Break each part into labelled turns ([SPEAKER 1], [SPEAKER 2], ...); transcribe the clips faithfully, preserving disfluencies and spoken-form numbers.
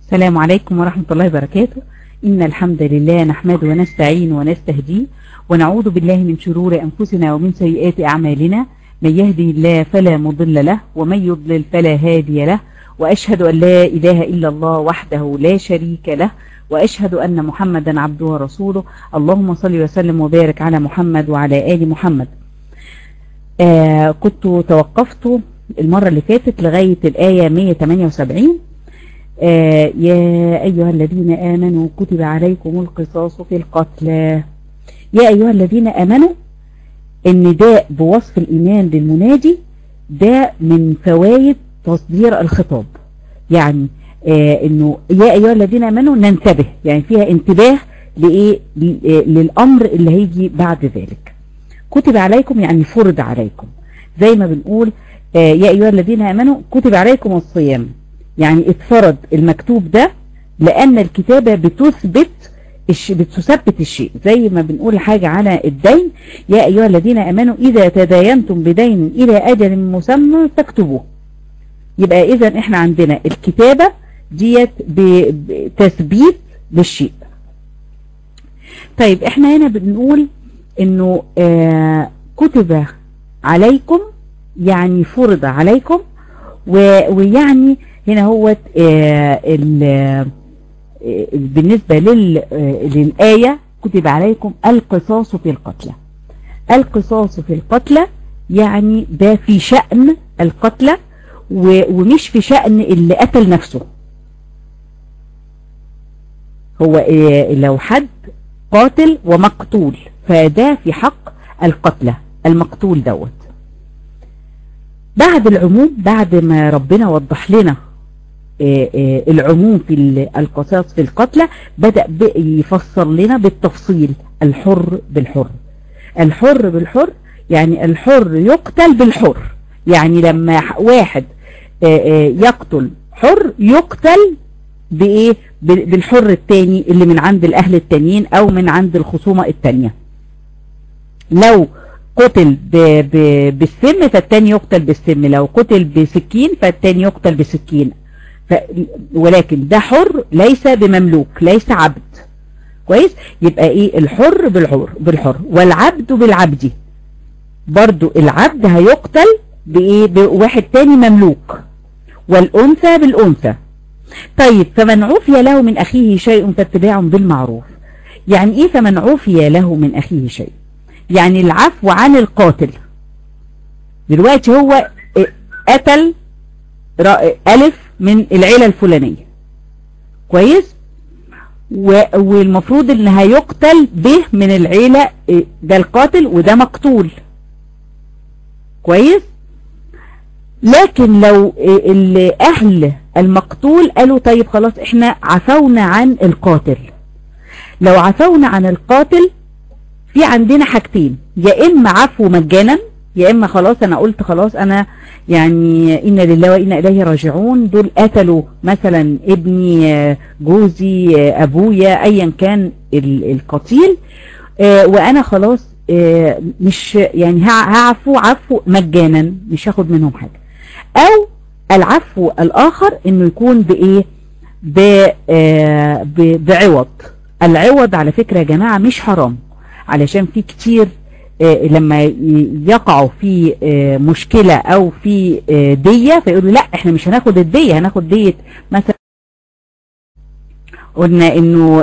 [SPEAKER 1] السلام عليكم ورحمة الله وبركاته. إن الحمد لله نحمده ونستعين ونستهديه ونعوذ بالله من شرور أنفسنا ومن سيئات أعمالنا. من يهدي الله فلا مضل له ومن يضلل فلا هادي له، وأشهد أن لا إله إلا الله وحده لا شريك له، وأشهد أن محمدا عبده ورسوله. اللهم صل وسلم وبارك على محمد وعلى آل محمد. آه كنت توقفت المرة اللي فاتت لغاية الآية مئة وثمانية وسبعين. آه يا أيها الذين آمنوا كتب عليكم القصاص في القتلى. يا أيها الذين آمنوا، النداء بوصف الإيمان للمنادي ده من فوائد تصدير الخطاب، يعني آه إنه يا أيها الذين آمنوا ننتبه، يعني فيها انتباه لإيه؟ للأمر اللي هيجي بعد ذلك. كتب عليكم يعني فرض عليكم، زي ما بنقول آه يا أيها الذين آمنوا كتب عليكم الصيام، يعني اتفرض المكتوب ده لأن الكتابة بتثبت بتثبت الشيء، زي ما بنقول حاجة على الدين يا أيها الذين آمنوا إذا تداينتم بدين إلى أجل مسمى فاكتبوه. يبقى إذا إحنا عندنا الكتابة ديت بتثبيت للشيء. طيب إحنا هنا بنقول إنه آه كتب عليكم يعني فرض عليكم، ويعني هنا هو آه بالنسبة للآية كتب عليكم القصاص في القتلى. القصاص في القتلى يعني ده في شأن القتلى ومش في شأن اللي قتل نفسه. هو آه لو حد قاتل ومقتول فده في حق القتلى المقتول دوت. بعد العموم، بعد ما ربنا وضح لنا آآ آآ العموم في القصاص في القتلى، بدأ يفسر لنا بالتفصيل الحر بالحر. الحر بالحر يعني الحر يقتل بالحر، يعني لما واحد آآ يقتل حر يقتل بإيه؟ بالحر التاني اللي من عند الأهل التانيين أو من عند الخصومة التانية. لو قتل ب ب بالسم فالتاني يقتل بالسم، لو قتل بسكين فالتاني يقتل بسكين. ف... ولكن ده حر ليس بمملوك، ليس عبد. كويس؟ يبقى ايه؟ الحر بالحر بالحر والعبد بالعبد. برضو العبد هيقتل بايه؟ بواحد تاني مملوك، والانثى بالانثى. طيب فمن عفي له من اخيه شيء فاتباع بالمعروف. يعني ايه فمن عفي له من اخيه شيء؟ يعني العفو عن القاتل. دلوقتي هو قتل ألف من العيلة الفلانية، كويس؟ والمفروض ان هيقتل به من العيلة، ده القاتل وده مقتول، كويس؟ لكن لو اهل المقتول قالوا طيب خلاص احنا عفونا عن القاتل، لو عفونا عن القاتل في عندنا حاجتين، يا اما عفو مجانا، يا اما خلاص انا قلت خلاص انا يعني إنا لله وإنا إليه راجعون، دول قتلوا مثلا ابني، جوزي، أبويا، أيا كان القتيل، وأنا خلاص مش يعني هعفو عفو مجانا، مش هاخد منهم حاجة. أو العفو الآخر إنه يكون بإيه؟ بعوض. العوض على فكرة يا جماعة مش حرام، علشان في كتير لما يقعوا في مشكلة او في دية فيقولوا لا احنا مش هناخد الدية، هناخد دية مثلا. قلنا انه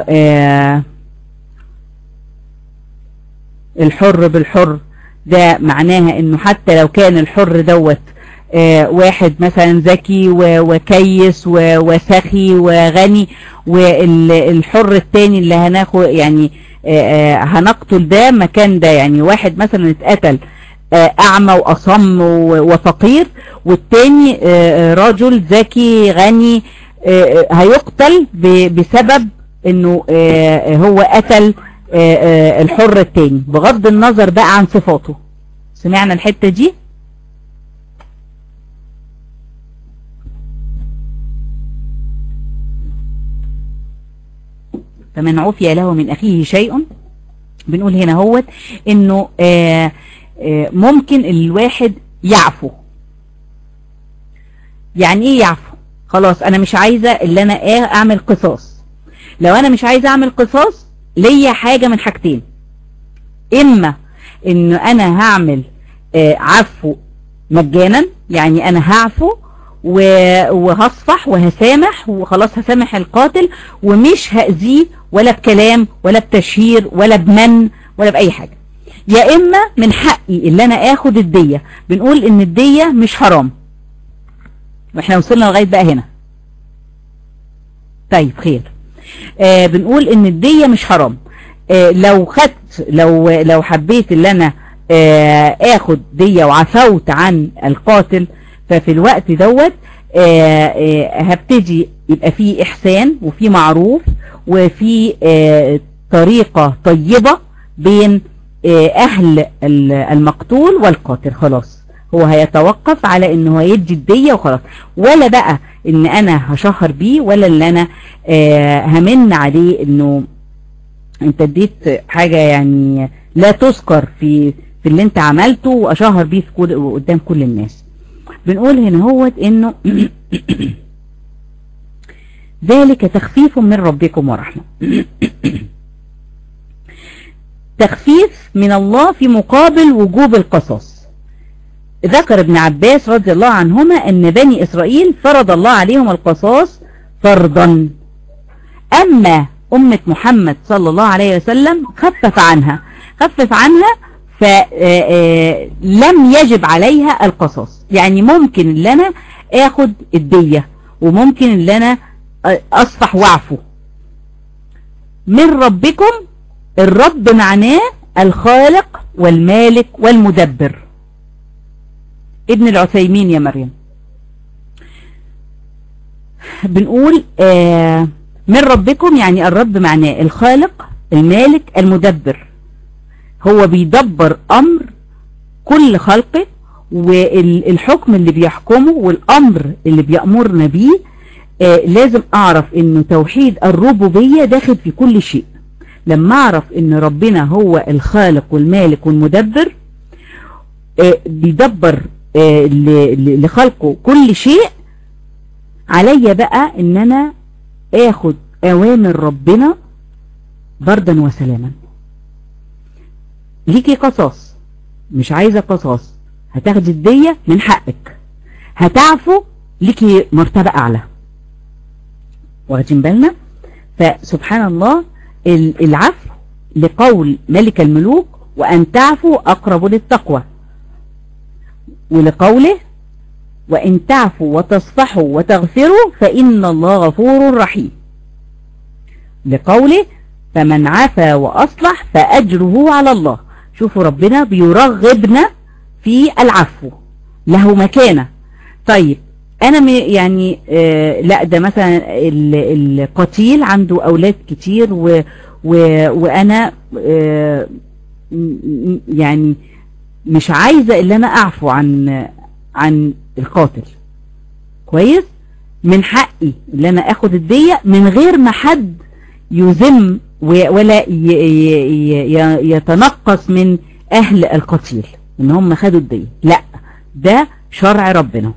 [SPEAKER 1] الحر بالحر ده معناها انه حتى لو كان الحر دوت واحد مثلا ذكي وكيس وسخي وغني، والحر التاني اللي هناخد يعني هنقتل ده مكان ده، يعني واحد مثلا اتقتل اعمى واصم وفقير، والتاني رجل ذكي غني هيقتل بسبب انه هو قتل الحر التاني بغض النظر بقى عن صفاته. سمعنا الحتة دي؟ فمن عفي له من أخيه شيء، بنقول هنا هو إنه آآ آآ ممكن الواحد يعفو. يعني إيه يعفو؟ خلاص انا مش عايزة اللي انا اعمل قصاص. لو انا مش عايزة اعمل قصاص ليا حاجة من حاجتين، اما ان انا هعمل آه عفو مجانا، يعني انا هعفو وهصفح وهسامح وخلاص، هسامح القاتل ومش هأذيه ولا بكلام ولا بتشهير ولا بمن ولا بأي حاجة. يا اما من حقي اللي انا اخد الدية. بنقول ان الدية مش حرام، واحنا وصلنا لغاية بقى هنا. طيب خير. آه بنقول ان الدية مش حرام. آه لو خدت لو لو حبيت اللي انا آه اخد دية وعفوت عن القاتل، ففي الوقت دوت آه آه هبتدي يبقى فيه احسان وفيه معروف وفيه آه طريقة طيبة بين آه اهل المقتول والقاتل. خلاص هو هيتوقف على انه هيدي الدية وخلاص، ولا بقى ان انا هشهر بيه ولا اللي انا آه همن عليه انه انت اديت حاجة يعني لا تذكر في في اللي انت عملته واشهر بيه في كل قدام كل الناس. بنقول هنا هو انه ذلك تخفيف من ربكم ورحمة. تخفيف من الله في مقابل وجوب القصاص. ذكر ابن عباس رضي الله عنهما ان بني اسرائيل فرض الله عليهم القصاص فرضا، اما امة محمد صلى الله عليه وسلم خفف عنها خفف عنها فلم يجب عليها القصاص. يعني ممكن اللي انا اخد الدية وممكن اللي انا اصفح وعفو. من ربكم، الرب معناه الخالق والمالك والمدبر. ابن العثيمين يا مريم. بنقول آه من ربكم يعني الرب معناه الخالق المالك المدبر، هو بيدبر أمر كل خلقه، والحكم اللي بيحكمه والأمر اللي بيأمرنا بيه. آه لازم أعرف إنه توحيد الربوبية داخل في كل شيء. لما أعرف إن ربنا هو الخالق والمالك والمدبر آه بيدبر آه لخلقه كل شيء، عليا بقى إن أنا آخد أوامر ربنا بردا وسلاما. ليكي قصاص، مش عايزة قصاص، هتاخدي الدية من حقك، هتعفو ليكي مرتبة أعلى. واخدين بالنا؟ فسبحان الله العفو لقول ملك الملوك وأن تعفوا أقرب للتقوى، ولقوله وإن تعفوا وتصفحوا وتغفروا فإن الله غفور رحيم، لقوله فمن عفا وأصلح فأجره على الله. شوفوا ربنا بيرغبنا في العفو، له مكانة. طيب أنا يعني آه لا ده مثلا القتيل عنده أولاد كتير و و وأنا آه يعني مش عايزة إلا أنا أعفو عن عن القاتل. كويس؟ من حقي اللي أنا أخد الدية من غير ما حد يذم ولا يتنقص من أهل القتيل إن هم خدوا الدية. لا، ده شرع ربنا.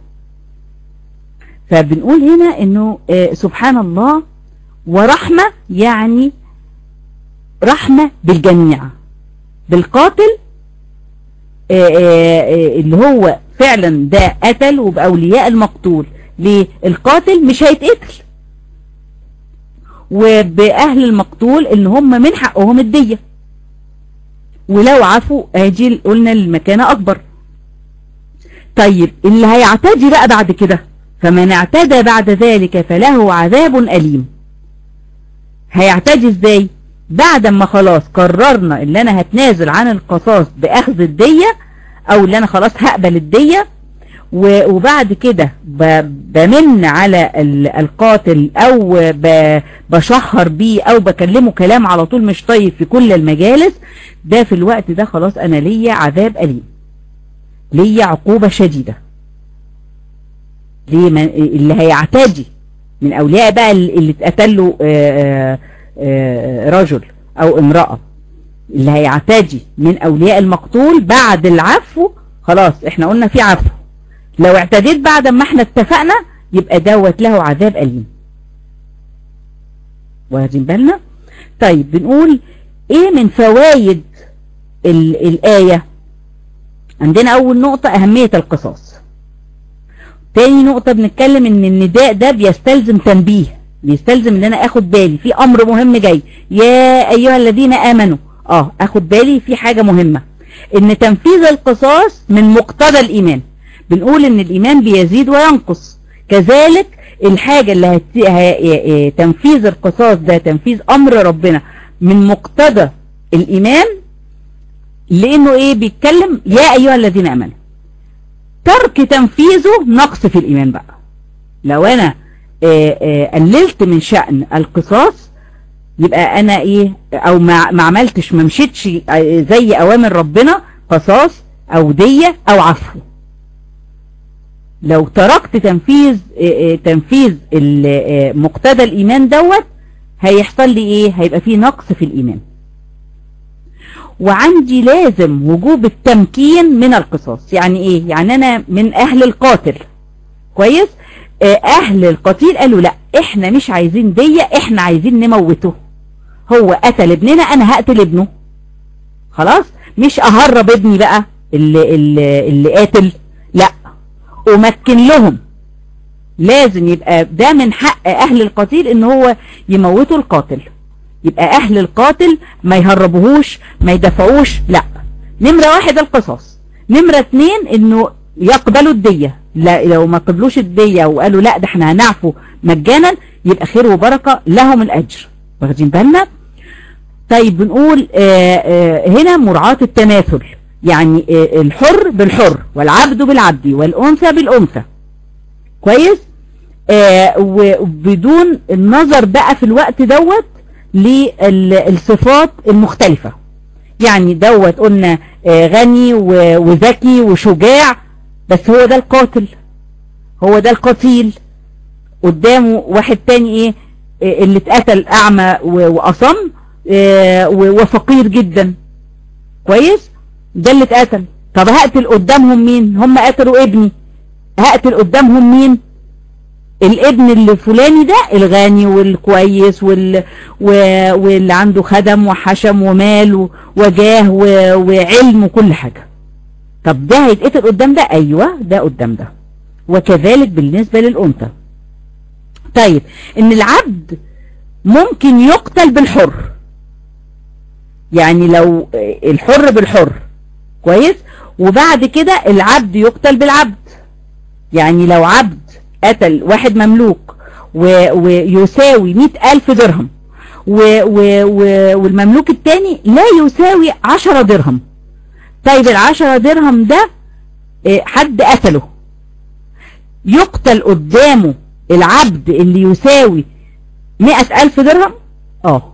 [SPEAKER 1] فبنقول هنا إنه سبحان الله ورحمة، يعني رحمة بالجميع، بالقاتل اللي هو فعلا ده قتل وبأولياء المقتول. ليه؟ القاتل مش هيتقتل، وبأهل المقتول ان هم من حقهم الدية، ولو عفوا اجي قلنا المكانة اكبر. طيب اللي هيعتدي بقى بعد كده، فمن اعتدى بعد ذلك فله عذاب أليم. هيعتدي ازاي؟ بعد ما خلاص قررنا اللي انا هتنازل عن القصاص باخذ الدية، او اللي انا خلاص هقبل الدية، وبعد كده بمن على القاتل او بشهر بيه او بكلمه كلام على طول مش طيب في كل المجالس، ده في الوقت ده خلاص انا ليا عذاب أليم، ليا عقوبة شديدة. ليه؟ اللي هيعتدي من اولياء بقى اللي اتقتلوا رجل او امرأة، اللي هيعتدي من اولياء المقتول بعد العفو، خلاص احنا قلنا في عفو. لو اعتديت بعد ما احنا اتفقنا يبقى دوت له عذاب أليم. واخدين بالنا؟ طيب بنقول ايه من فوائد الآية؟ عندنا اول نقطة اهمية القصاص. تاني نقطة بنتكلم ان النداء ده بيستلزم تنبيه، بيستلزم ان انا اخد بالي في امر مهم جاي، يا ايها الذين امنوا، اه اخد بالي في حاجة مهمة، ان تنفيذ القصاص من مقتضى الايمان. بنقول ان الايمان بيزيد وينقص، كذلك الحاجة اللي هت... تنفيذ القصاص ده تنفيذ امر ربنا من مقتضى الايمان، لانه ايه بيتكلم يا ايها الذين امنوا. ترك تنفيذه نقص في الايمان بقى. لو انا آآ آآ قللت من شأن القصاص يبقى انا ايه، او ما, ما عملتش ما مشيتش زي اوامر ربنا، قصاص او دية او عفو. لو تركت تنفيذ آآ تنفيذ مقتضى الايمان دوت هيحصل لي ايه؟ هيبقى فيه نقص في الايمان. وعندي لازم وجوب التمكين من القصاص. يعني ايه؟ يعني انا من اهل القاتل، كويس، اهل القتيل قالوا لا احنا مش عايزين دية، احنا عايزين نموته. هو قتل ابننا، انا هقتل ابنه، خلاص، مش اهرب ابني بقى اللي, اللي, اللي قاتل، لا، امكن لهم. لازم يبقى ده من حق اهل القتيل ان هو يموتوا القاتل. يبقى اهل القاتل ما يهربوهوش، ما يدفعوش، لا. نمرة واحد القصاص. نمرة اتنين انه يقبلوا الدية. لا، لو ما قبلوش الدية وقالوا لا ده احنا هنعفو مجانا يبقى خير وبركة لهم الاجر. واخدين بالنا؟ طيب بنقول آآ آآ هنا مراعاة التماثل، يعني الحر بالحر والعبد بالعبد والانثى بالانثى، كويس، وبدون النظر بقى في الوقت دوت للصفات المختلفة. يعني دوت قلنا غني وذكي وشجاع، بس هو ده القاتل، هو ده القتيل. قدامه واحد تاني ايه اللي اتقتل اعمى واصم وفقير جدا، كويس، ده اللي اتقتل. طب هقتل قدامهم مين؟ هم قتلوا ابني، هقتل قدامهم مين؟ الابن اللي فلاني ده الغني والكويس وال... واللي عنده خدم وحشم ومال وجاه و... وعلم وكل حاجة. طب ده هيتقتل قدام ده؟ ايوه ده قدام ده. وكذلك بالنسبة للأنثى. طيب ان العبد ممكن يقتل بالحر، يعني لو الحر بالحر، كويس، وبعد كده العبد يقتل بالعبد. يعني لو عبد قتل واحد مملوك ويساوي مئة ألف درهم و و و والمملوك التاني لا يساوي عشرة درهم، طيب العشرة درهم ده حد قتله، يقتل قدامه العبد اللي يساوي مئة ألف درهم؟ اه.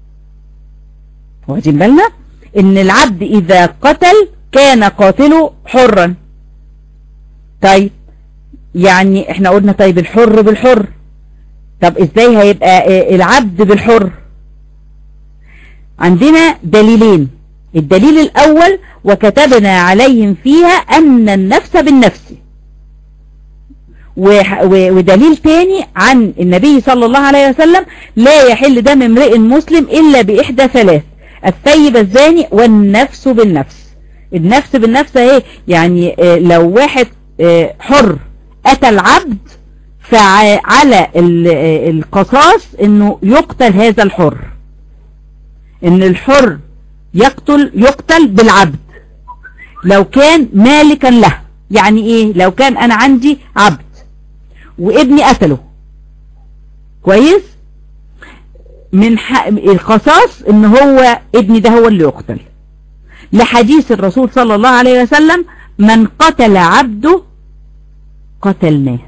[SPEAKER 1] واخدين بالنا ان العبد اذا قتل كان قاتله حرا. طيب يعني احنا قلنا طيب الحر بالحر، طب ازاي هيبقى العبد بالحر؟ عندنا دليلين. الدليل الاول وكتبنا عليهم فيها ان النفس بالنفس، ودليل تاني عن النبي صلى الله عليه وسلم لا يحل دم امرئ مسلم الا باحدى ثلاث: الثيب الزاني والنفس بالنفس. النفس بالنفس اهي، يعني لو واحد حر قتل عبد فعلى القصاص انه يقتل هذا الحر، ان الحر يقتل يقتل بالعبد لو كان مالكا له. يعني ايه؟ لو كان انا عندي عبد وابني قتله، كويس، من القصاص ان هو ابني ده هو اللي يقتل، لحديث الرسول صلى الله عليه وسلم: من قتل عبده قتلناه.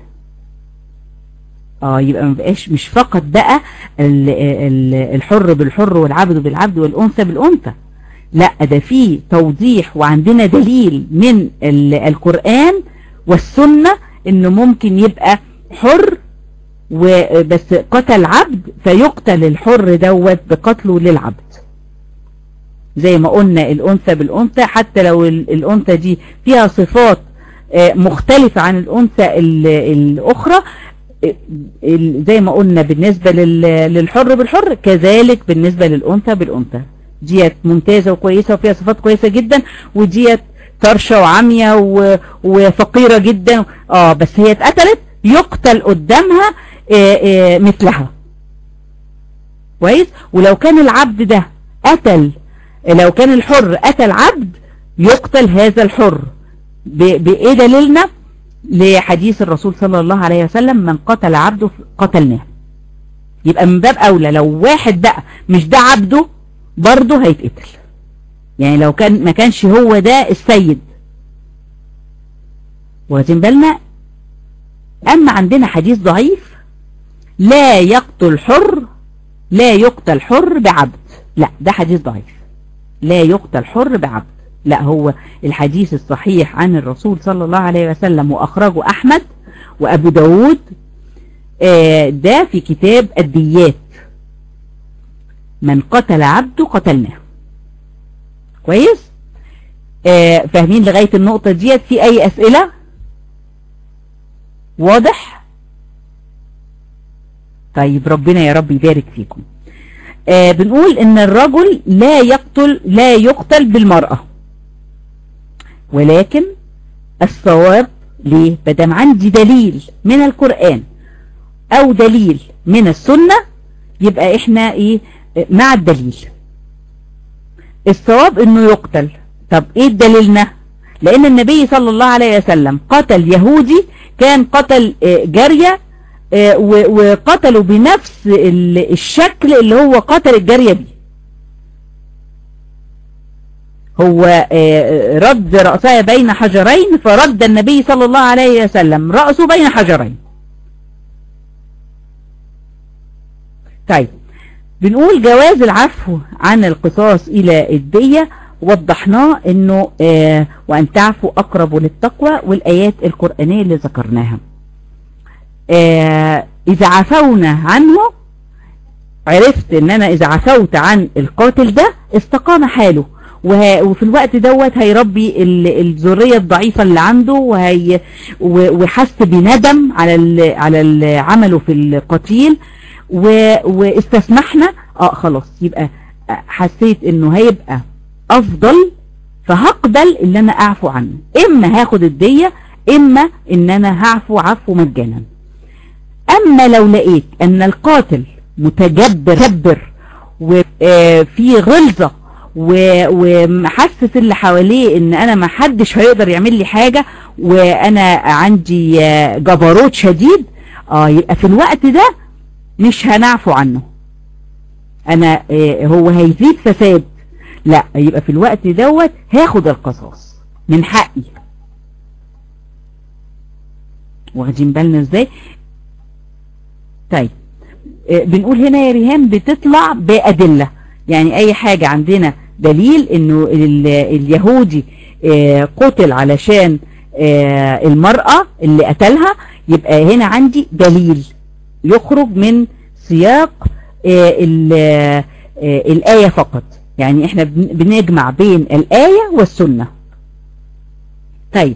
[SPEAKER 1] اه يبقى ما بقاش مش فقط بقى الحر بالحر والعبد بالعبد والانثى بالانثى، لا ده فيه توضيح وعندنا دليل من القرآن والسنة انه ممكن يبقى حر وبس قتل عبد فيقتل الحر دوت بقتله للعبد، زي ما قلنا الانثى بالانثى، حتى لو الانثى دي فيها صفات مختلفة عن الانثى الاخرى زي ما قلنا بالنسبة للحر بالحر كذلك بالنسبة للأنثى بالأنثى. ديت ممتازة وكويسة وفيها صفات كويسة جدا، وديت طرشة وعمية وفقيرة جدا، اه بس هي اتقتلت يقتل قدامها اه اه مثلها كويس. ولو كان العبد ده قتل، لو كان الحر قتل عبد يقتل هذا الحر. بإيه دليلنا؟ لحديث الرسول صلى الله عليه وسلم من قتل عبده قتلناه. يبقى من باب أولى لو واحد بقى مش ده عبده برضه هيتقتل، يعني لو كان ما كانش هو ده السيد. واخدين بالنا؟ أما عندنا حديث ضعيف لا يقتل حر، لا يقتل حر بعبد، لا ده حديث ضعيف. لا يقتل حر بعبد، لا هو الحديث الصحيح عن الرسول صلى الله عليه وسلم وأخرجه أحمد وأبو داود ده في كتاب الديات. من قتل عبده قتلناه. كويس؟ فاهمين لغاية النقطة ديت؟ في أي أسئلة؟ واضح؟ طيب ربنا يا رب يبارك فيكم. آه بنقول ان الرجل لا يقتل لا يقتل بالمرأة، ولكن الصواب ليه؟ بدم عندي دليل من القرآن او دليل من السنة يبقى احنا ايه مع الدليل. الصواب انه يقتل. طب ايه دليلنا؟ لان النبي صلى الله عليه وسلم قتل يهودي كان قتل جارية وقتلوا بنفس الشكل اللي هو قتل الجارية بيه. هو رد رأسها بين حجرين، فرد النبي صلى الله عليه وسلم رأسه بين حجرين. طيب بنقول جواز العفو عن القصاص إلى الدية، وضحناه انه آه وان تعفوا اقرب للتقوى، والايات القرآنية اللي ذكرناها. آه اذا عفونا عنه، عرفت ان انا اذا عفوت عن القاتل ده استقام حاله، وفي الوقت دوت هيربي الذرية الضعيفة اللي عنده، وهي وحس بندم على على عمله في القتيل، واستسمحنا اه خلاص يبقى حسيت انه هيبقى افضل، فهقبل ان انا اعفو عنه. اما هاخد الدية، اما ان انا هعفو عفو مجانا. اما لو لقيت ان القاتل متجبر وفي غلظة ومحسس اللي حواليه ان انا ما حدش هيقدر يعمل لي حاجة، وانا عندي جبروت شديد، اه يبقى في الوقت ده مش هنعفو عنه. انا اه هو هيزيد فساد، لا يبقى في الوقت دوت هاخد القصاص من حقي. واخدين بالنا ازاي؟ طيب اه بنقول هنا يا ريهام بتطلع بأدلة، يعني اي حاجة عندنا دليل انه اليهودي اه قتل علشان اه المرأة اللي قتلها، يبقى هنا عندي دليل يخرج من سياق اه اه الآية فقط، يعني احنا بنجمع بين الآية والسنة. طيب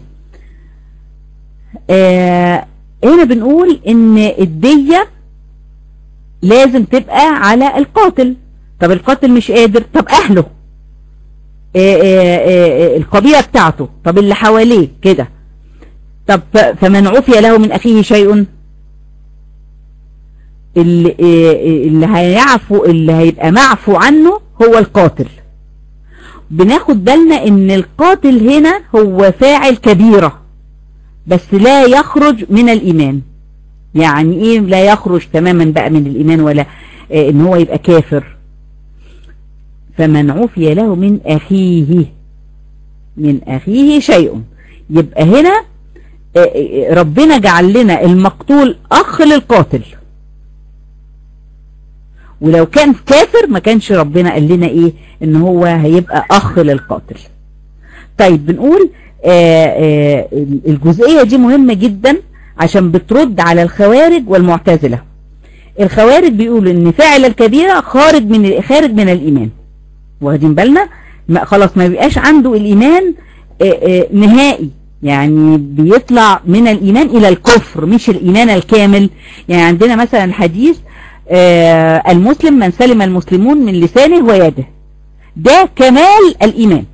[SPEAKER 1] آه هنا بنقول ان الدية لازم تبقى على القاتل. طب القاتل مش قادر، طب اهله، آه آه آه القبيلة بتاعته، طب اللي حواليه كده. طب فمن عفي له من اخيه شيء، اللي, اللي هيعفو اللي هيبقى معفو عنه هو القاتل. بناخد بالنا ان القاتل هنا هو فاعل كبيرة بس لا يخرج من الإيمان. يعني ايه لا يخرج تماما بقى من الإيمان ولا اه ان هو يبقى كافر؟ فمن عفي له من أخيه من أخيه شيء، يبقى هنا اه ربنا جعل لنا المقتول أخ للقاتل، ولو كان كافر ما كانش ربنا قال لنا ايه ان هو هيبقى اخ للقاتل. طيب بنقول آآ آآ الجزئية دي مهمة جدا عشان بترد على الخوارج والمعتزلة. الخوارج بيقولوا ان فاعل الكبيرة خارج من خارج من الايمان، واخدين بالنا؟ ما خلاص ما بيبقاش عنده الايمان آآ آآ نهائي، يعني بيطلع من الإيمان إلى الكفر مش الإيمان الكامل. يعني عندنا مثلا الحديث آه المسلم من سلم المسلمون من لسانه ويده، ده كمال الإيمان.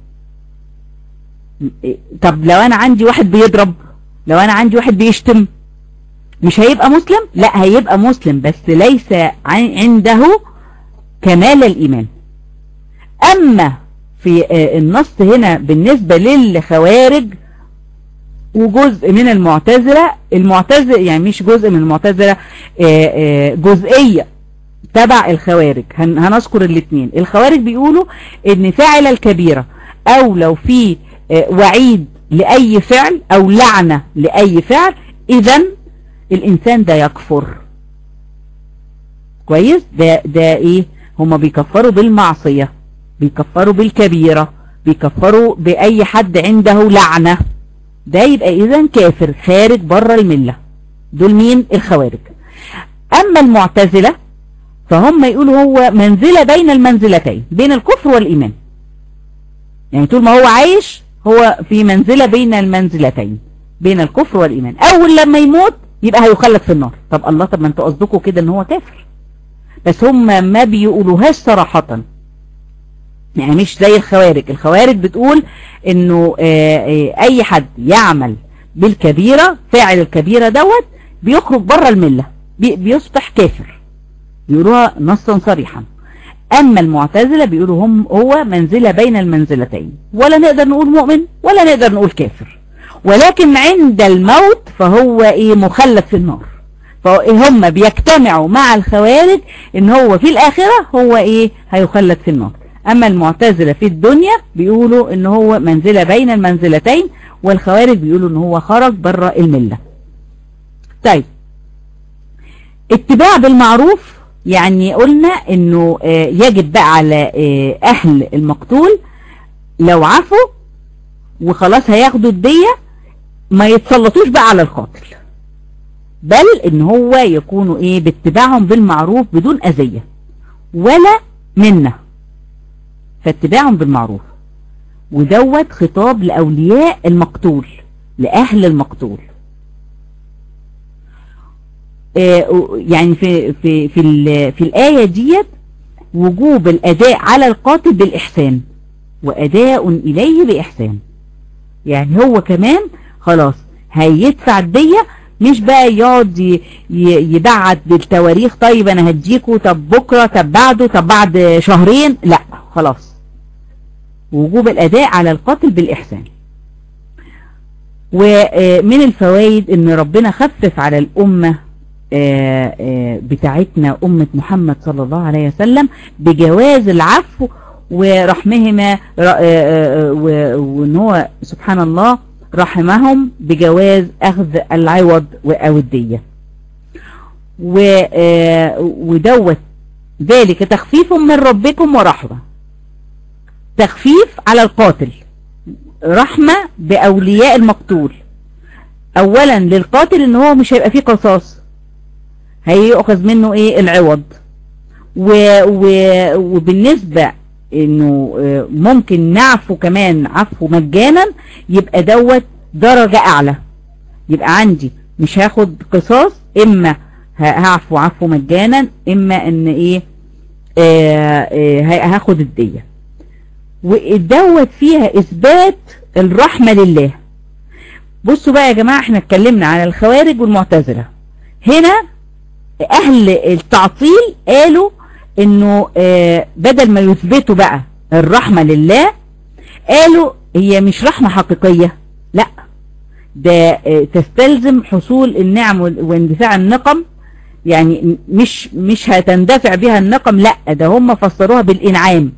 [SPEAKER 1] طب لو أنا عندي واحد بيضرب، لو أنا عندي واحد بيشتم، مش هيبقى مسلم؟ لا هيبقى مسلم بس ليس عنده كمال الإيمان. أما في النص هنا بالنسبة للخوارج وجزء من المعتزلة، المعتزلة يعني مش جزء من المعتزلة، جزئية تبع الخوارج، هنذكر الاثنين. الخوارج بيقولوا ان فاعل الكبيرة او لو في وعيد لأي فعل او لعنة لأي فعل اذن الانسان ده يكفر. كويس؟ ده ده ايه؟ هما بيكفروا بالمعصية، بيكفروا بالكبيرة، بيكفروا بأي حد عنده لعنة، ده يبقى اذن كافر خارج بره الملة. دول مين؟ الخوارج. اما المعتزلة فهم يقولوا هو منزلة بين المنزلتين، بين الكفر والإيمان. يعني طول ما هو عايش هو في منزلة بين المنزلتين، بين الكفر والإيمان. أول لما يموت يبقى هيخلد في النار. طب الله، طب ما انتوا قصدكم كده ان هو كافر، بس هم ما بيقولوهاش صراحة. يعني مش زي الخوارج. الخوارج بتقول انه اي حد يعمل بالكبيرة، فاعل الكبيرة دوت بيخرج بره الملة، بيصبح كافر، بيقولوها نصا صريحا. اما المعتزلة بيقولوا هم هو منزلة بين المنزلتين، ولا نقدر نقول مؤمن ولا نقدر نقول كافر، ولكن عند الموت فهو ايه؟ مخلد في النار. فهم بيجتمعوا مع الخوارج ان هو في الاخرة هو ايه؟ هيخلد في النار. اما المعتزلة في الدنيا بيقولوا ان هو منزلة بين المنزلتين، والخوارج بيقولوا ان هو خرج بره الملة. طيب، اتباع بالمعروف، يعني قلنا انه يجب بقى على اهل المقتول لو عفوا وخلاص هياخدوا الدية ما يتسلطوش بقى على القاتل، بل ان هو يكونوا ايه؟ باتباعهم بالمعروف بدون اذية ولا منة. فاتباعهم بالمعروف، ودوت خطاب لأولياء المقتول، لأهل المقتول. يعني في في في في الآية ديت وجوب الأداء على القاتل بالإحسان، وأداء إليه بإحسان. يعني هو كمان خلاص هيدفع الدية، مش بقى يقعد يبعت بالتواريخ، طيب أنا هديكوا، طب بكرة، طب بعده، طب بعد شهرين، لا خلاص. وجوب الأداء على القاتل بالإحسان. ومن الفوائد ان ربنا خفف على الأمة بتاعتنا أمة محمد صلى الله عليه وسلم بجواز العفو ورحمهما، وان هو سبحان الله رحمهم بجواز أخذ العوض أو الدية. ودوت ذلك تخفيف من ربكم ورحمة، تخفيف على القاتل، رحمة بأولياء المقتول. أولا للقاتل ان هو مش هيبقى فيه قصاص، هيأخذ منه ايه؟ العوض. و و وبالنسبة انه ممكن نعفو كمان عفو مجانا، يبقى دوت درجة اعلى. يبقى عندي مش هاخد قصاص، اما هعفو عفو مجانا، اما ان ايه؟ آه آه هاخد الدية. ودوت فيها اثبات الرحمة لله. بصوا بقى يا جماعة، احنا اتكلمنا على الخوارج والمعتزلة. هنا اهل التعطيل قالوا انه آه بدل ما يثبتوا بقى الرحمة لله، قالوا هي مش رحمة حقيقية، لا ده آه تستلزم حصول النعم واندفاع النقم. يعني مش مش هتندفع بها النقم، لا ده هم فسروها بالانعام.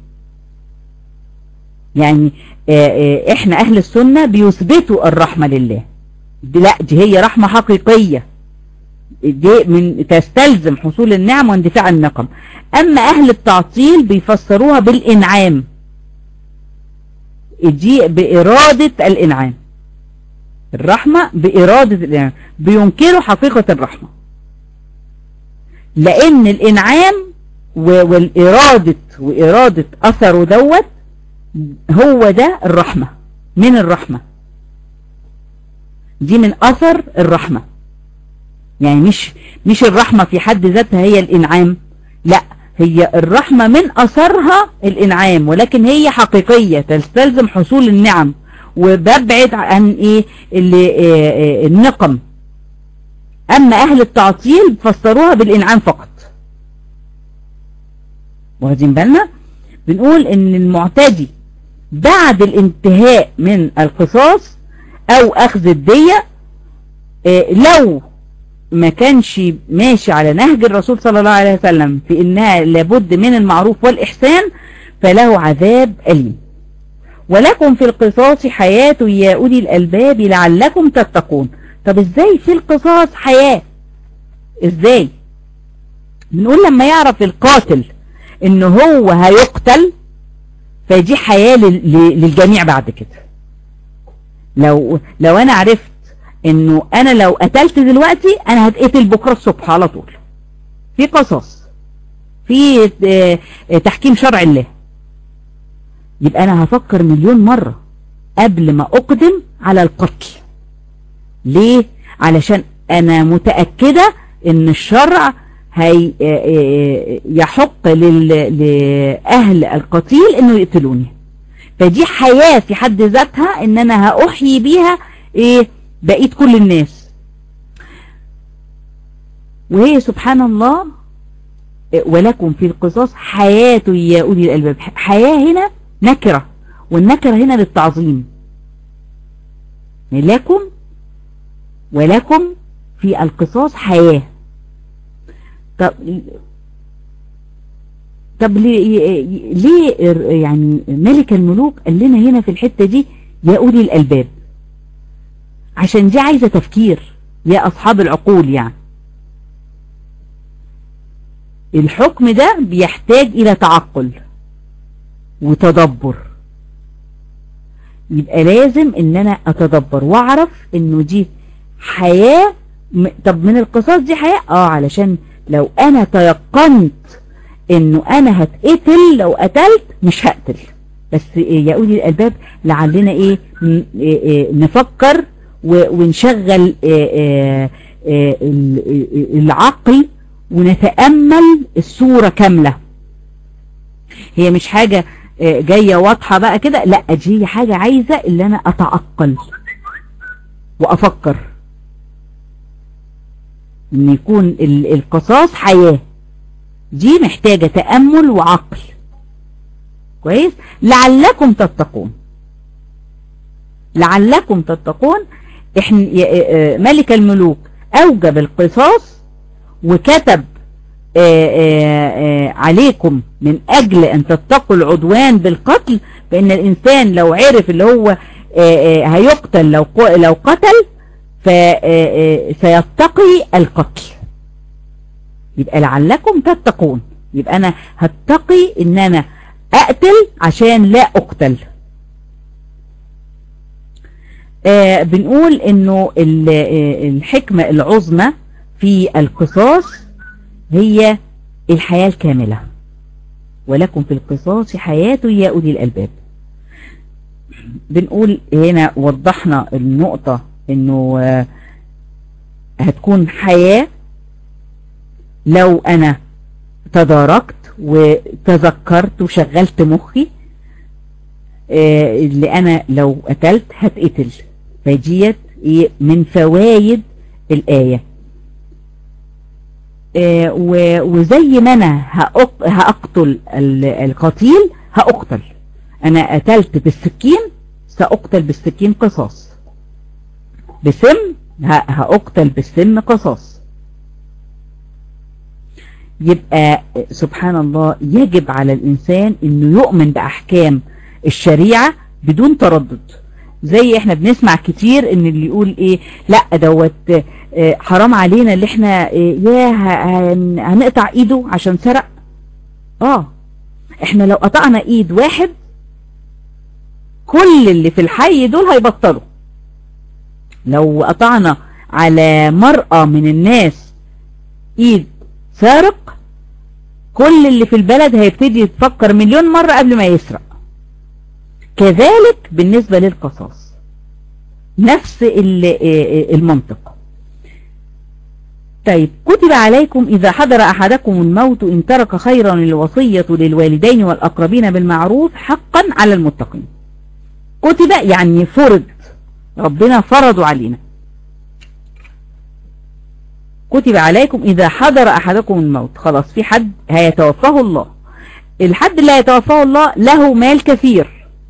[SPEAKER 1] يعني آه آه احنا اهل السنة بيثبتوا الرحمة لله، دي لا دي هي رحمة حقيقية، دي من تستلزم حصول النعم واندفاع النقم. اما اهل التعطيل بيفسروها بالانعام، دي بإرادة الانعام، الرحمة بإرادة الانعام، بينكروا حقيقة الرحمة، لان الانعام والإرادة وإرادة اثره دوت هو ده الرحمة، من الرحمة. دي من اثر الرحمة، يعني مش مش الرحمة في حد ذاتها هي الانعام، لا، هي الرحمة من اثرها الانعام، ولكن هي حقيقية تستلزم حصول النعم، وببعد عن ايه اللي إيه النقم. اما اهل التعطيل فسروها بالانعام فقط. واخدين بالنا؟ بنقول ان المعتدي بعد الانتهاء من القصاص او اخذ الدية، إيه لو ما كانش ماشي على نهج الرسول صلى الله عليه وسلم في انها لابد من المعروف والاحسان، فله عذاب أليم. ولكم في القصاص حياة يا أولي الألباب لعلكم تتقون. طب ازاي في القصاص حياة؟ ازاي؟ بنقول لما يعرف القاتل انه هو هيقتل، فدي حياة للجميع بعد كده. لو لو انا عرفت انه انا لو قتلت دلوقتي انا هتقتل بكرة الصبح على طول، في قصاص، في تحكيم شرع الله، يبقى انا هفكر مليون مرة قبل ما اقدم على القتل. ليه؟ علشان انا متأكدة ان الشرع هي يحق لأهل القتيل انه يقتلوني. فدي حياة في حد ذاتها ان انا هأحيي بيها ايه بقية كل الناس. وهي سبحان الله ولكم في القصاص حياة يا أولي الألباب. حياة هنا نكرة، والنكرة هنا للتعظيم. لكم ولكم في القصاص حياة. طب طب ليه, ليه يعني ملك الملوك قال لنا هنا في الحتة دي يا أولي الألباب؟ عشان دي عايزة تفكير يا أصحاب العقول. يعني الحكم ده بيحتاج إلى تعقل وتدبر، يبقى لازم ان انا اتدبر واعرف انه دي حياة. طب من القصاص دي حياة اه علشان لو انا تيقنت انه انا هتقتل لو قتلت مش هقتل. بس يا أولي الألباب لعلنا ايه نفكر ونشغل العقل ونتأمل الصورة كاملة. هي مش حاجة جاية واضحة بقى كده، لا، دي حاجة عايزة اللي انا اتعقل وافكر ان يكون القصاص حياة. دي محتاجة تأمل وعقل كويس. لعلكم تتقون، لعلكم تتقون. احنا ملك الملوك اوجب القصاص وكتب آآ آآ عليكم من اجل ان تتقوا العدوان بالقتل، فان الانسان لو عرف اللي هو آآ هيقتل لو لو قتل فسيتقي القتل. يبقى لعلكم تتقون، يبقى انا هتقي ان انا اقتل عشان لا اقتل. بنقول انه الحكمة العظمى في القصاص هي الحياة الكاملة. ولكم في القصاص حياة يا أولي الألباب. بنقول هنا وضحنا النقطة انه هتكون حياة لو انا تداركت وتذكرت وشغلت مخي اللي انا لو قتلت هتقتل. فديت من فوائد الآية. وزي ما انا هأقتل القتيل هأقتل، انا قتلت بالسكين سأقتل بالسكين قصاص، بسم هأقتل بالسم قصاص. يبقى سبحان الله يجب على الإنسان انه يؤمن بأحكام الشريعة بدون تردد. زي احنا بنسمع كتير ان اللي يقول ايه لا دوت اه حرام علينا اللي احنا اه يا هنقطع ايده عشان سرق. اه احنا لو قطعنا ايد واحد كل اللي في الحي دول هيبطلوا. لو قطعنا على مرأة من الناس ايد سارق كل اللي في البلد هيبتدي يتفكر مليون مرة قبل ما يسرق. كذلك بالنسبة للقصاص، نفس المنطق. طيب كتب عليكم إذا حضر أحدكم الموت إن ترك خيرا الوصية للوالدين والأقربين بالمعروف حقا على المتقين. كتب يعني فرض، ربنا فرضوا علينا. كتب عليكم إذا حضر أحدكم الموت، خلاص في حد هيتوفاه الله، الحد اللي هيتوفاه الله له مال كثير،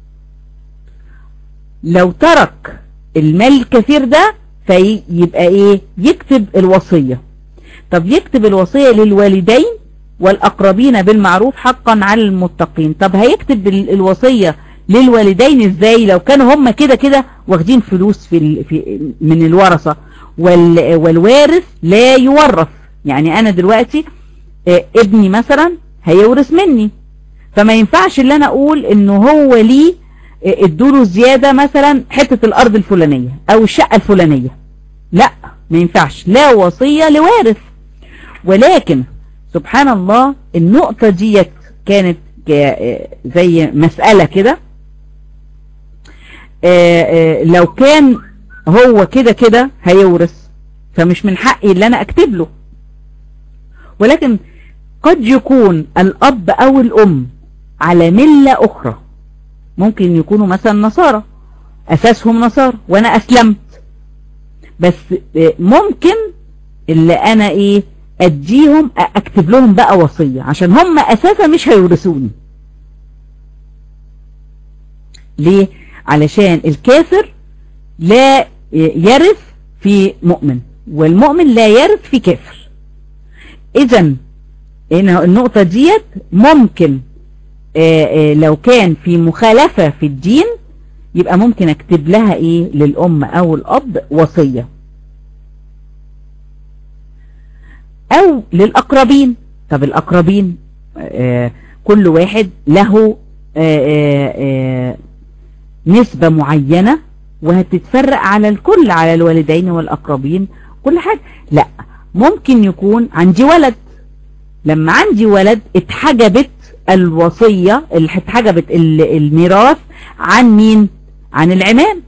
[SPEAKER 1] لو ترك المال الكثير ده فيبقى ايه؟ يكتب الوصية. طب يكتب الوصية للوالدين والأقربين بالمعروف حقا على المتقين. طب هيكتب الوصية للوالدين ازاي لو كانوا هم كده كده واخدين فلوس في, في من الورثة، وال والوارث لا يورث؟ يعني انا دلوقتي اه ابني مثلا هيورث مني، فما ينفعش اللي انا اقول انه هو ليه ادوله زيادة مثلا حتة الارض الفلانية او الشقة الفلانية، لا ما ينفعش، لا وصية لوارث. ولكن سبحان الله النقطة دي كانت زي مسألة كده، لو كان هو كده كده هيورث فمش من حقي اللي انا اكتب له. ولكن قد يكون الاب او الام على ملة اخرى، ممكن يكونوا مثلا نصارى، اساسهم نصارى وانا اسلمت، بس ممكن اللي انا ايه اديهم اكتب لهم بقى وصية عشان هم اساسا مش هيورثوني. ليه؟ علشان الكافر لا يرث في مؤمن، والمؤمن لا يرث في كافر. اذا النقطة ديت ممكن آآ آآ لو كان في مخالفة في الدين يبقى ممكن اكتب لها ايه للام او الاب وصية، او للاقربين. طب الاقربين كل واحد له آآ آآ نسبة معينة وهتتفرق على الكل، على الوالدين والأقربين كل حاجة. لا، ممكن يكون عندي ولد، لما عندي ولد اتحجبت الوصية، اللي اتحجبت الميراث عن مين؟ عن العمام.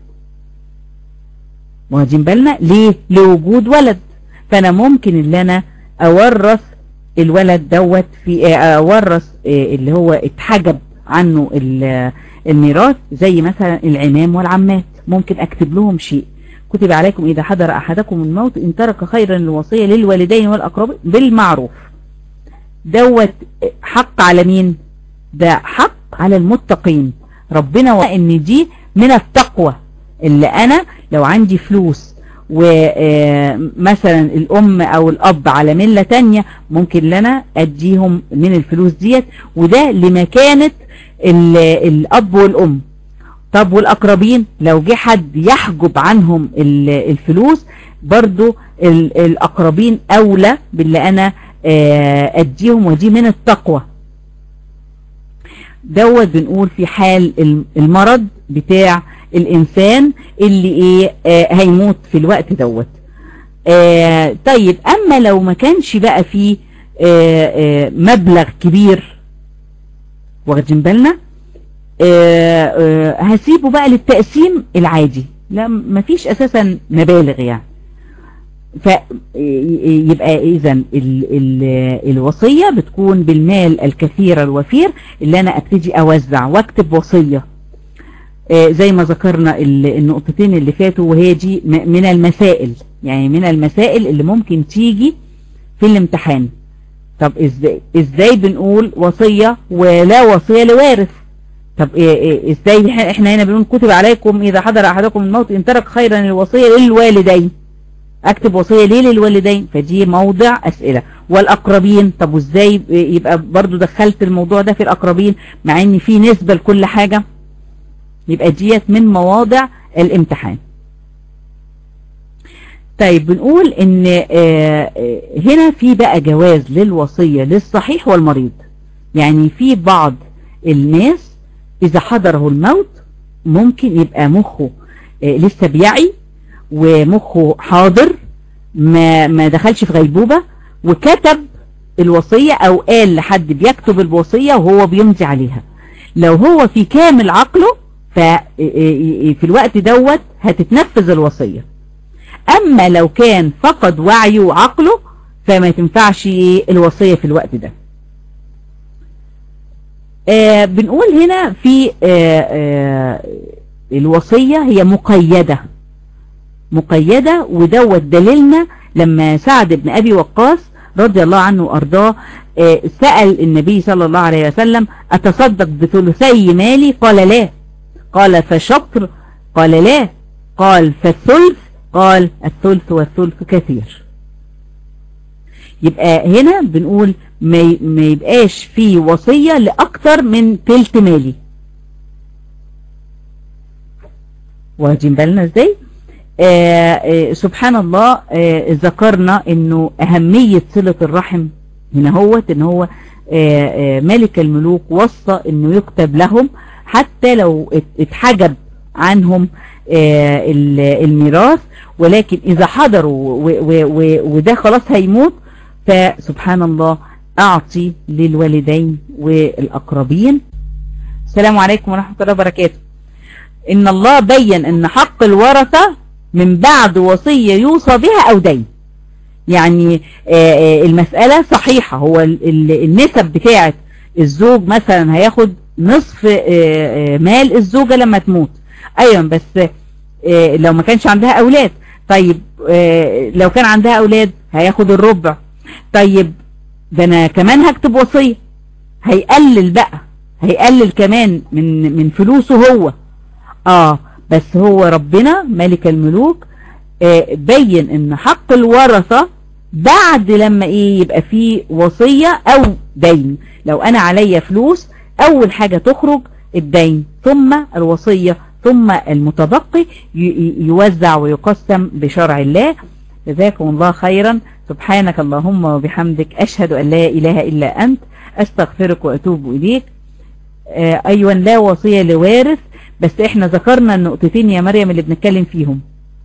[SPEAKER 1] واخدين بالنا ليه؟ لوجود ولد. فانا ممكن اللي انا اورث الولد دوت في اورث اللي هو اتحجب عنه الميراث، زي مثلا العمام والعمات، ممكن اكتب لهم شيء. كتب عليكم اذا حضر احدكم الموت ان ترك خيرا الوصية للوالدين والاقربين بالمعروف. دوت حق على مين؟ ده حق على المتقين. ربنا وقال ان دي من التقوى، اللي انا لو عندي فلوس ومثلا الام او الاب على ملة تانية ممكن لنا اديهم من الفلوس ديت، وده لمكانة الاب والام. طب والاقربين لو جه حد يحجب عنهم الفلوس برضو الاقربين اولى باللي انا اديهم، ودي من التقوى. دوت بنقول في حال المرض بتاع الانسان اللي ايه آه هيموت في الوقت دوت. آه طيب اما لو ما كانش بقى فيه آه آه مبلغ كبير، واخدين بالنا، آه آه هسيبه بقى للتقسيم العادي، لا مفيش اساسا مبالغ يعني. فيبقى اذا الوصية بتكون بالمال الكثير الوفير اللي انا ابتدي اوزع واكتب وصية زي ما ذكرنا النقطتين اللي فاتوا، وهي دي من المسائل، يعني من المسائل اللي ممكن تيجي في الامتحان. طب ازاي ازاي بنقول وصية ولا وصية لوارث؟ طب ازاي احنا هنا بنقول كتب عليكم اذا حضر احدكم الموت ان ترك خيرا الوصية للوالدين، اكتب وصية ليه للوالدين؟ فدي موضع اسئلة. والاقربين، طب وازاي يبقى برضو دخلت الموضوع ده في الاقربين مع ان في نسبة لكل حاجة؟ يبقى ديت من مواضع الامتحان. طيب بنقول ان هنا في بقى جواز للوصية للصحيح والمريض. يعني في بعض الناس اذا حضره الموت ممكن يبقى مخه لسه بيعي ومخه حاضر، ما ما دخلش في غيبوبة، وكتب الوصية او قال لحد بيكتب الوصية وهو بيمضي عليها. لو هو في كامل عقله ففي الوقت دوت هتتنفذ الوصية. اما لو كان فقد وعيه وعقله فما تنفعش الوصية في الوقت ده. آه بنقول هنا في آه آه الوصية هي مقيدة مقيدة، ودوت دليلنا لما سعد بن أبي وقاص رضي الله عنه وأرضاه آه سأل النبي صلى الله عليه وسلم أتصدق بثلثي مالي؟ قال لا. قال فشطر؟ قال لا. قال فالثلث؟ قال الثلث والثلث كثير. يبقى هنا بنقول ما ما يبقاش في وصية لأكتر من تلت مالي. واخدين بالنا ازاي؟ آه آه سبحان الله. آه ذكرنا انه اهمية صلة الرحم هنا هوت ان هو آه آه ملك الملوك وصى انه يكتب لهم حتى لو اتحجب عنهم آه الميراث، ولكن اذا حضروا وده خلاص هيموت فسبحان الله اعطي للوالدين والاقربين. السلام عليكم ورحمة الله وبركاته. ان الله بين ان حق الورثة من بعد وصية يوصى بها او دين. يعني المسألة صحيحة، هو النسب بتاعت الزوج مثلا هياخد نصف مال الزوجة لما تموت، ايوه بس لو ما كانش عندها اولاد. طيب لو كان عندها اولاد هياخد الربع. طيب ده انا كمان هكتب وصية، هيقلل بقى، هيقلل كمان من من فلوسه هو. اه بس هو ربنا ملك الملوك آه بين ان حق الورثة بعد لما ايه يبقى فيه وصية او دين. لو انا عليا فلوس اول حاجة تخرج الدين ثم الوصية ثم المتبقي يوزع ويقسم بشرع الله. جزاكم الله خيرا. سبحانك اللهم وبحمدك أشهد أن لا إله إلا أنت أستغفرك وأتوب إليك. آه أيوة لا وصية لوارث، بس احنا ذكرنا النقطتين يا مريم اللي بنتكلم فيهم.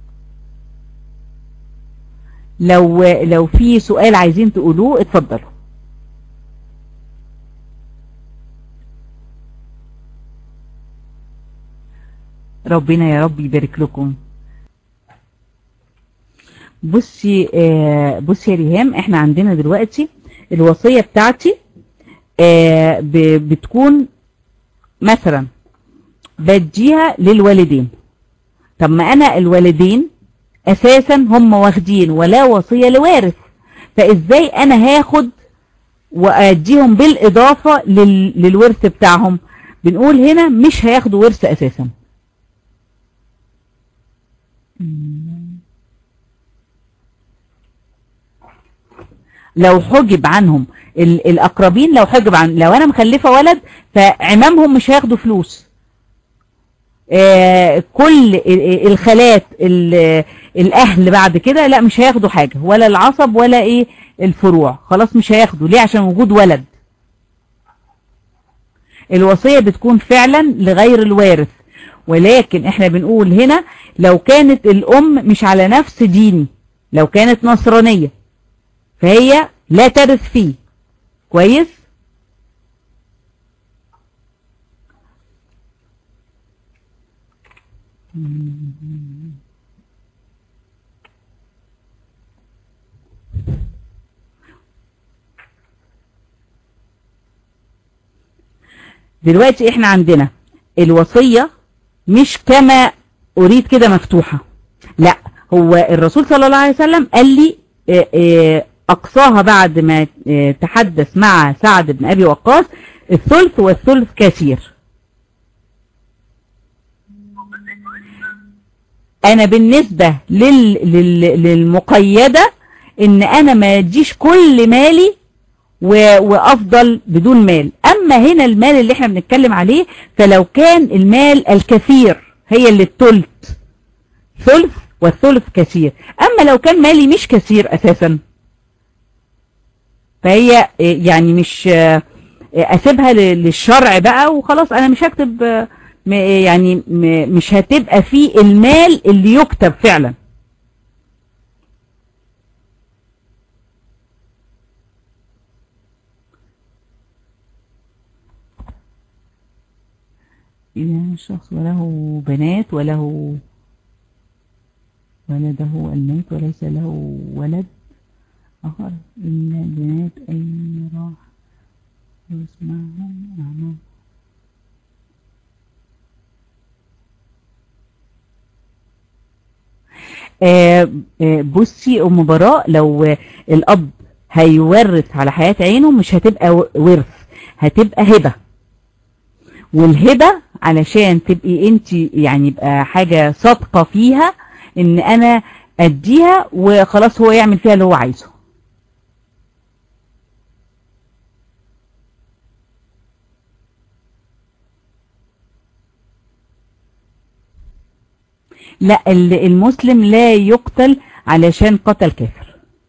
[SPEAKER 1] لو لو في سؤال عايزين تقولوه اتفضلوا. ربنا يا رب يبارك لكم. بصي آه بصي يا ريهام، احنا عندنا دلوقتي الوصية بتاعتي آه بتكون مثلا بديها للوالدين. طب ما انا الوالدين اساسا هم واخدين ولا وصية لوارث، فازاي انا هاخد واديهم بالاضافة لل... للورث بتاعهم؟ بنقول هنا مش هياخدوا ورث اساسا. لو حجب عنهم الأقربين، لو حجب عن لو أنا مخلفة ولد فعمامهم مش هياخدوا فلوس. آه كل الخالات الأهل بعد كده لا مش هياخدوا حاجة، ولا العصب ولا إيه الفروع، خلاص مش هياخدوا. ليه؟ عشان وجود ولد. الوصية بتكون فعلا لغير الوارث، ولكن احنا بنقول هنا لو كانت الأم مش على نفس ديني، لو كانت نصرانية فهي لا ترث فيه. كويس؟ دلوقتي احنا عندنا الوصية مش كما أريد كده مفتوحة، لا، هو الرسول صلى الله عليه وسلم قال لي اه اه أقصاها بعد ما تحدث مع سعد بن أبي وقاص الثلث والثلث كثير. أنا بالنسبة لل... لل... للمقيدة إن أنا ما أديش كل مالي و... وأفضل بدون مال. أما هنا المال اللي احنا بنتكلم عليه، فلو كان المال الكثير هي اللي الثلث ثلث والثلث كثير. أما لو كان مالي مش كثير أساسا فهي يعني مش اسيبها للشرع بقى وخلاص. انا مش هكتب يعني مش هتبقى فيه المال اللي يكتب فعلا. إذا شخص وله بنات وله ولده الميت وليس له ولد آخر إلا البنات أين راح يسمعهم أعمام. آه آه بصي أم براء، لو الأب هيورث على حياة عينه مش هتبقى ورث، هتبقى هبة. والهبة علشان تبقي انت يعني يبقى حاجة صادقة فيها ان انا اديها وخلاص هو يعمل فيها اللي هو عايزه. لا، المسلم لا يقتل علشان قتل كافر.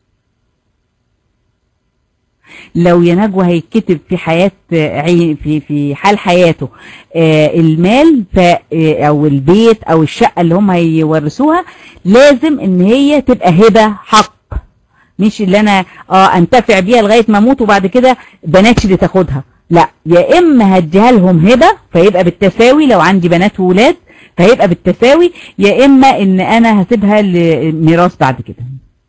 [SPEAKER 1] لو يا نجوى هيتكتب في حياة عين في في حال حياته آه المال ف او البيت او الشقة اللي هم هيورثوها، لازم ان هي تبقى هبة حق، مش اللي انا اه انتفع بيها لغاية ما اموت وبعد كده بناتي اللي تاخدها. لا، يا اما هديها لهم هبة فيبقى بالتساوي، لو عندي بنات وولاد فهيبقى بالتساوي، يا اما ان انا هسيبها لميراث بعد كده.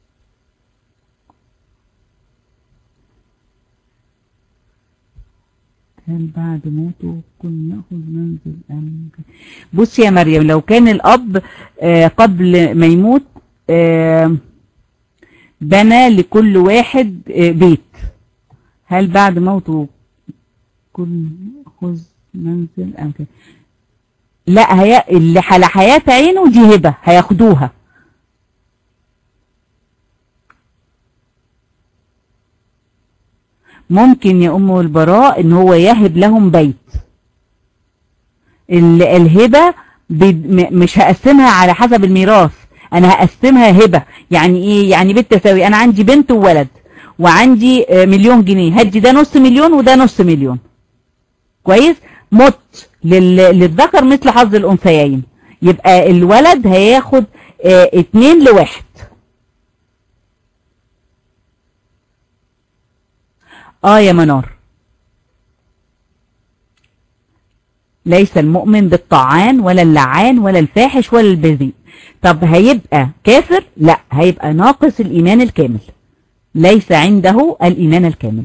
[SPEAKER 1] هل بعد موته كن يأخذ منزل أم؟ بصي يا مريم، لو كان الأب آه قبل ما يموت آه بنى لكل واحد آه بيت، هل بعد موته كن يأخذ منزل أم؟ لا، هي اللي على حياة عينه دي هبة هياخدوها. ممكن يا أم البراء ان هو يهب لهم بيت. الهبة مش هقسمها على حسب الميراث، انا هقسمها هبة. يعني ايه؟ يعني بالتساوي، انا عندي بنت وولد وعندي مليون جنيه، هدي ده نص مليون وده نص مليون. كويس؟ مت للذكر مثل حظ الانثيين، يبقى الولد هياخد اه اتنين لواحد. اه يا منار، ليس المؤمن بالطعان ولا اللعان ولا الفاحش ولا البذيء. طب هيبقى كافر؟ لا، هيبقى ناقص الإيمان الكامل، ليس عنده الإيمان الكامل.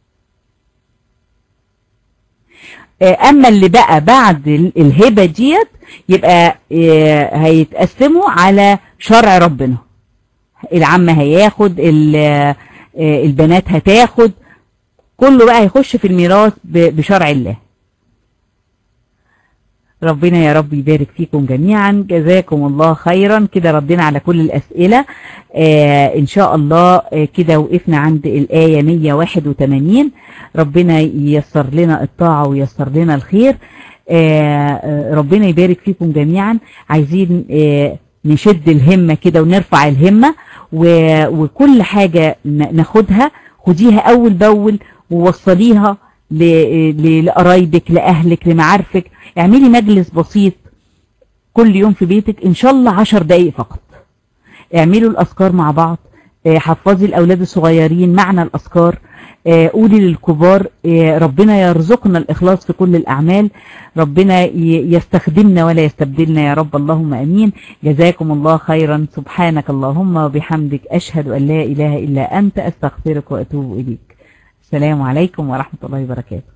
[SPEAKER 1] أما اللي بقى بعد الهبة ديت يبقى هيتقسموا على شرع ربنا، العم هياخد، البنات هتاخد، كله بقى هيخش في الميراث بشرع الله. ربنا يا رب يبارك فيكم جميعا، جزاكم الله خيرا. كده ردينا على كل الأسئلة آه إن شاء الله. آه كده وقفنا عند الآية مية وواحد وتمانين. ربنا ييسر لنا الطاعة وييسر لنا الخير. آه ربنا يبارك فيكم جميعا. عايزين آه نشد الهمة كده ونرفع الهمة، وكل حاجة ناخدها خديها أول بأول ووصليها لقرايبك، لأهلك، لمعارفك. اعملي مجلس بسيط كل يوم في بيتك، ان شاء الله عشر دقايق فقط. اعملوا الأذكار مع بعض، حفظي الأولاد الصغيرين معنى الأذكار، قولي للكبار. ربنا يرزقنا الإخلاص في كل الأعمال، ربنا يستخدمنا ولا يستبدلنا يا رب، اللهم أمين. جزاكم الله خيرا. سبحانك اللهم وبحمدك، أشهد أن لا إله إلا أنت، أستغفرك وأتوب إليك. السلام عليكم ورحمة الله وبركاته.